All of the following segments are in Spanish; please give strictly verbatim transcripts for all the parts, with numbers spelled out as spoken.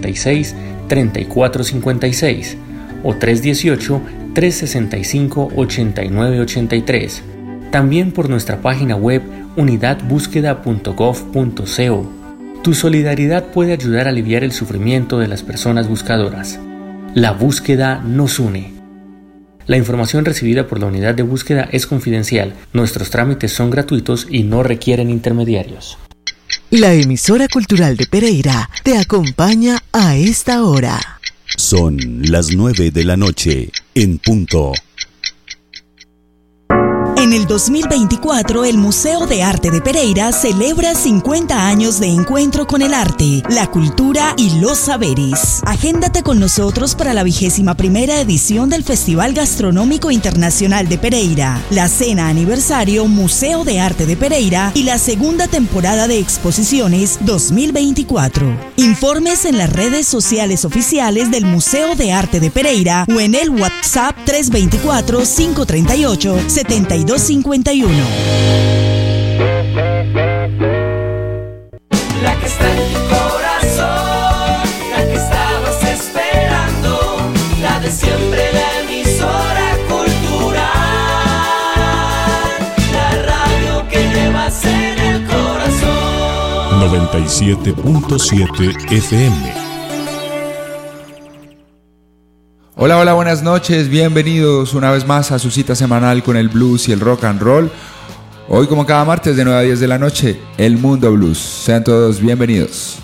ochenta y seis, treinta y cuatro cincuenta y seis o tres uno ocho, tres seis cinco, ocho nueve ocho tres. También por nuestra página web unidad búsqueda punto gov punto co. Tu solidaridad puede ayudar a aliviar el sufrimiento de las personas buscadoras. La búsqueda nos une. La información recibida por la unidad de búsqueda es confidencial. Nuestros trámites son gratuitos y no requieren intermediarios. La emisora cultural de Pereira te acompaña a esta hora. Son las nueve de la noche, en punto. En el dos mil veinticuatro, el Museo de Arte de Pereira celebra cincuenta años de encuentro con el arte, la cultura y los saberes. Agéndate con nosotros para la vigésima primera edición del Festival Gastronómico Internacional de Pereira, la Cena Aniversario Museo de Arte de Pereira y la segunda temporada de exposiciones dos mil veinticuatro. Informes en las redes sociales oficiales del Museo de Arte de Pereira o en el WhatsApp tres dos cuatro, cinco tres ocho, siete dos cincuenta y uno. La que está en tu corazón, la que estabas esperando, la de siempre, la emisora cultural, la radio que llevas en el corazón. noventa y siete punto siete F M. Hola, hola, buenas noches, bienvenidos una vez más a su cita semanal con el blues y el rock and roll. Hoy, como cada martes de nueve a diez de la noche, El Mundo Blues. Sean todos bienvenidos.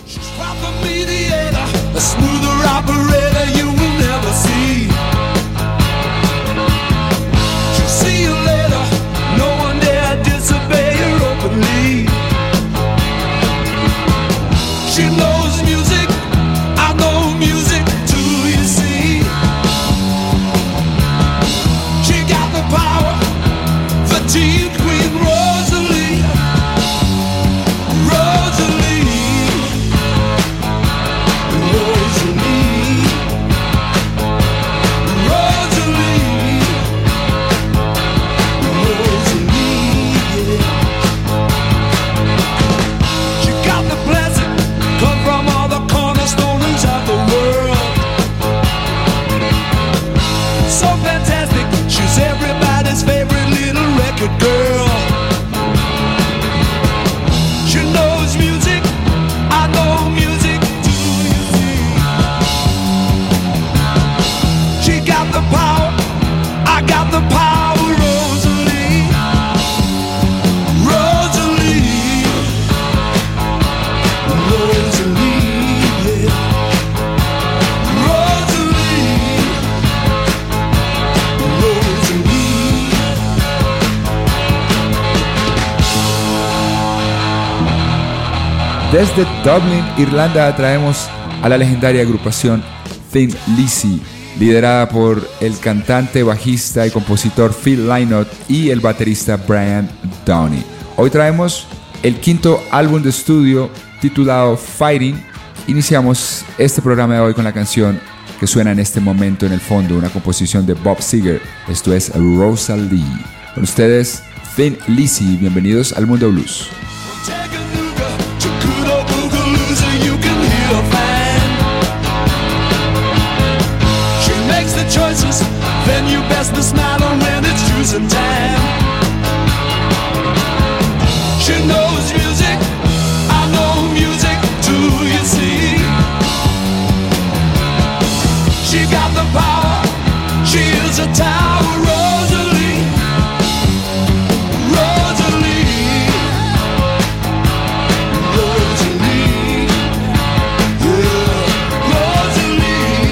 Desde Dublín, Irlanda, traemos a la legendaria agrupación Thin Lizzy, liderada por el cantante, bajista y compositor Phil Lynott y el baterista Brian Downey. Hoy traemos el quinto álbum de estudio titulado Fighting. Iniciamos este programa de hoy con la canción que suena en este momento en el fondo, una composición de Bob Seger. Esto es Rosalie. Con ustedes, Thin Lizzy. Bienvenidos al Mundo Blues. Choices, then you best to smile on when it's choosing time. She knows music, I know music too, you see. She got the power, she is a tower, Rosalie, Rosalie, Rosalie, yeah, Rosalie.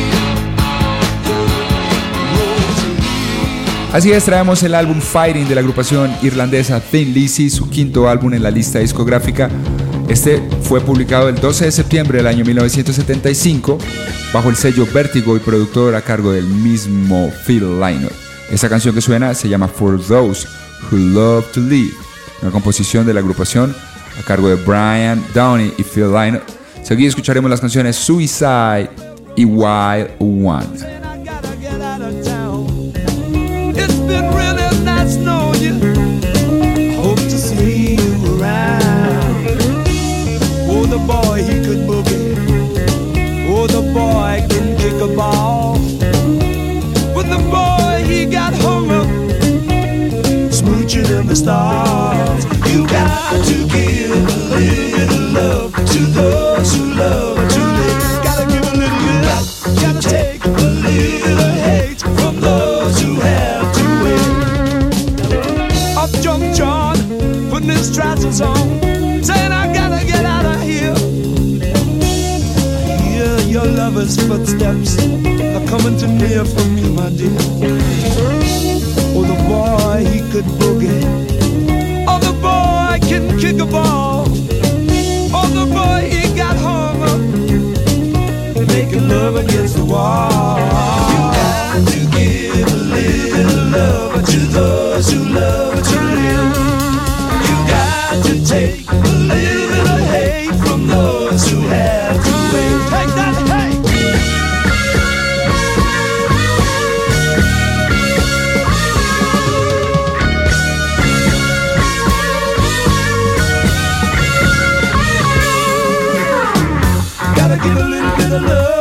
Así es, traemos el álbum Fighting de la agrupación irlandesa Thin Lizzy, su quinto álbum en la lista discográfica. Este fue publicado el doce de septiembre del año mil novecientos setenta y cinco bajo el sello Vertigo y productor a cargo del mismo Phil Lynott. Esta canción que suena se llama For Those Who Love to Live, una composición de la agrupación a cargo de Brian Downey y Phil Lynott. Seguido escucharemos las canciones Suicide y Wild One. The boy, he could boogie. the stars. You got to give a little love to those who love to live. Gotta give a little love, gotta take a little hate from those who have to wait. Up jumped John, putting his trousers on, saying I gotta get out of here. I hear your lover's footsteps are coming too near for me, my dear. Oh, the boy, he could boogie. Oh, the boy can kick a ball. Oh, the boy, he got hung up making love against the wall. You got to give a little love to those who love to live. You got to take a little bit of hate from those who have to wait. Take that hate. Gotta give a little bit of love.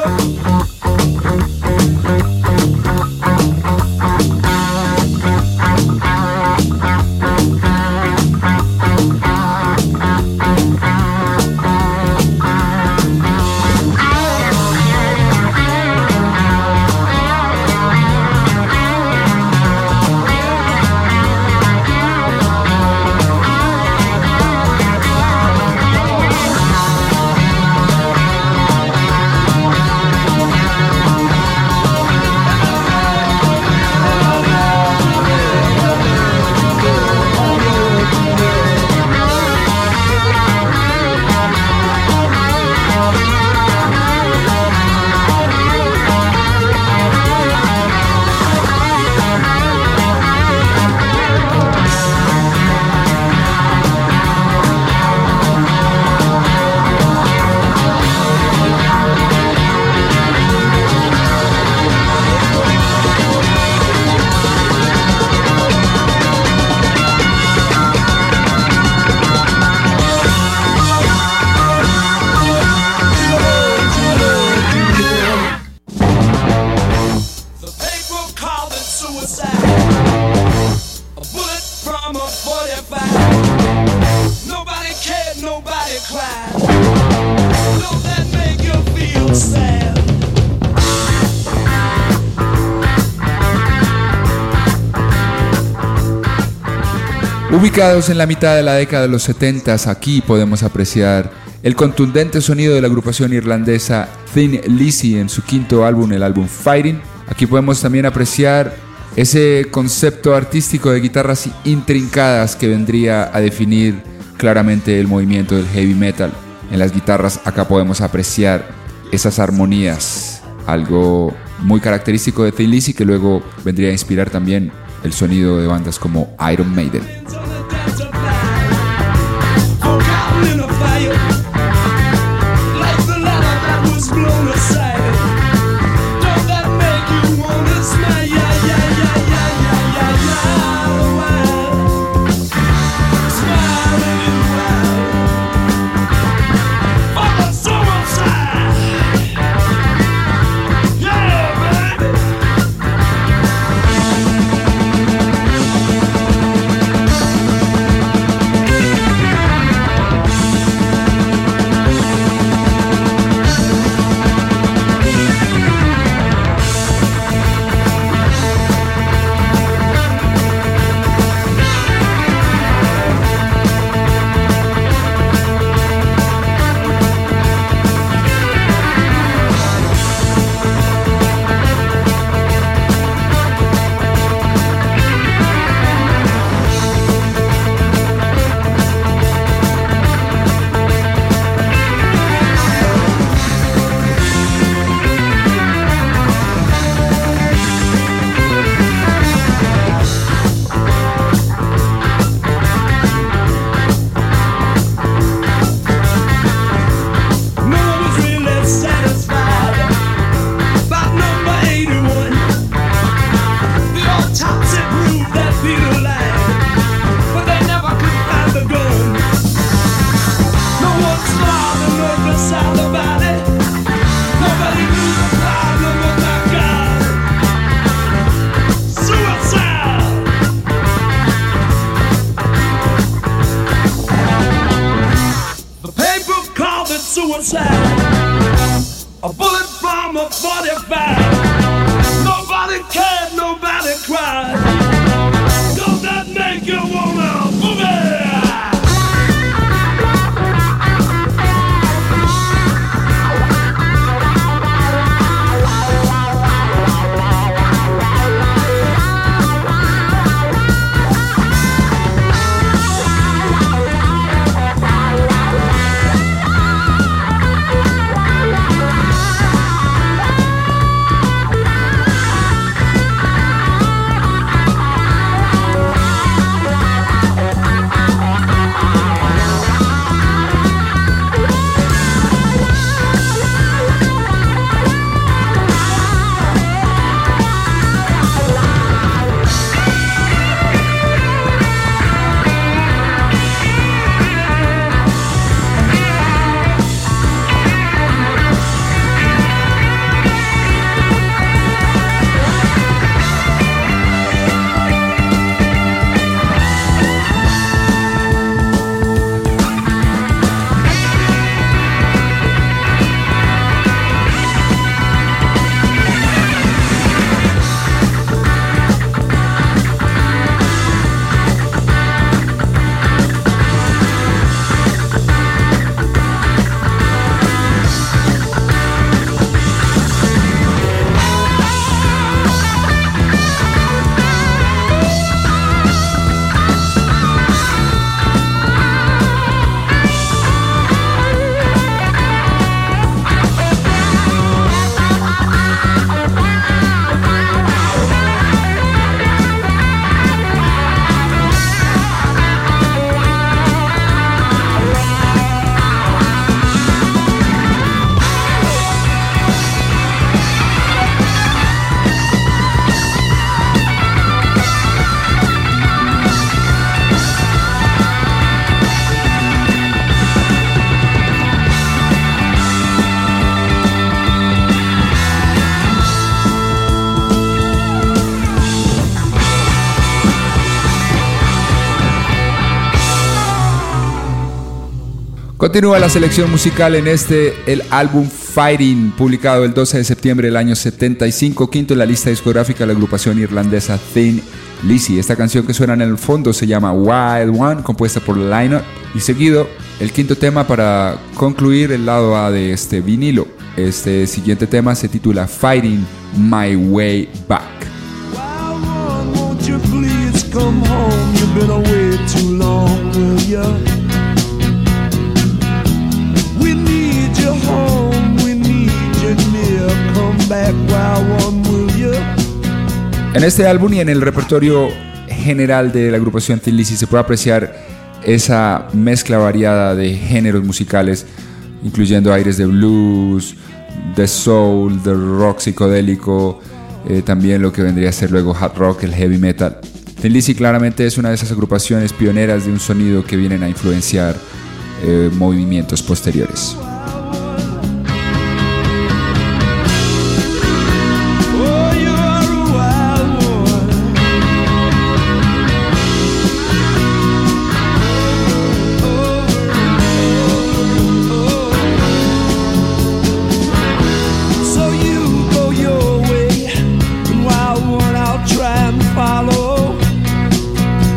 Ubicados en la mitad de la década de los setenta, aquí podemos apreciar el contundente sonido de la agrupación irlandesa Thin Lizzy en su quinto álbum, el álbum Fighting. Aquí podemos también apreciar ese concepto artístico de guitarras intrincadas que vendría a definir claramente el movimiento del heavy metal. En las guitarras acá podemos apreciar esas armonías, algo muy característico de Thin Lizzy que luego vendría a inspirar también el sonido de bandas como Iron Maiden. number forty-five. Nobody cared, nobody cried. Don't that make you wanna move it? Continúa la selección musical en este, el álbum Fighting, publicado el doce de septiembre del año setenta y cinco, quinto en la lista discográfica de la agrupación irlandesa Thin Lizzy. Esta canción que suena en el fondo se llama Wild One, compuesta por Lynott, y seguido el quinto tema para concluir el lado A de este vinilo. Este siguiente tema se titula Fighting My Way Back. Wild one, won't you please come home? You've been away too long, will ya? We need you home, we need you near. Come back, wild one, will ya? En este álbum y en el repertorio general de la agrupación Thin Lizzy se puede apreciar esa mezcla variada de géneros musicales, incluyendo aires de blues, de soul, de rock psicodélico, eh, también lo que vendría a ser luego hard rock, el heavy metal. Thin Lizzy claramente es una de esas agrupaciones pioneras de un sonido que vienen a influenciar eh, movimientos posteriores.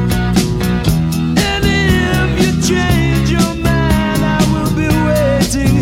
Change your mind, I will be waiting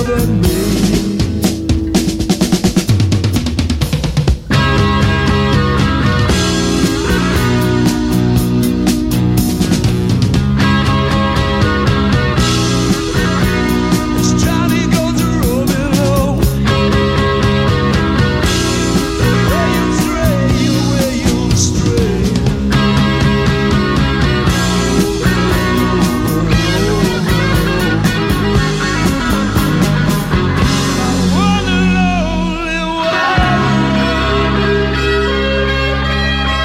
than me.